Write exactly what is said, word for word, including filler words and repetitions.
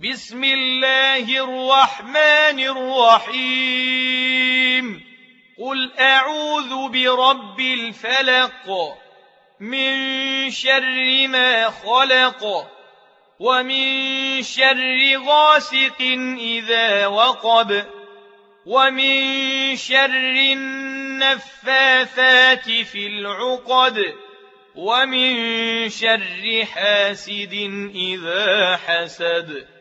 بسم الله الرحمن الرحيم قل أعوذ برب الفلق من شر ما خلق ومن شر غاسق إذا وقب ومن شر النفاثات في العقد ومن شر حاسد إذا حسد.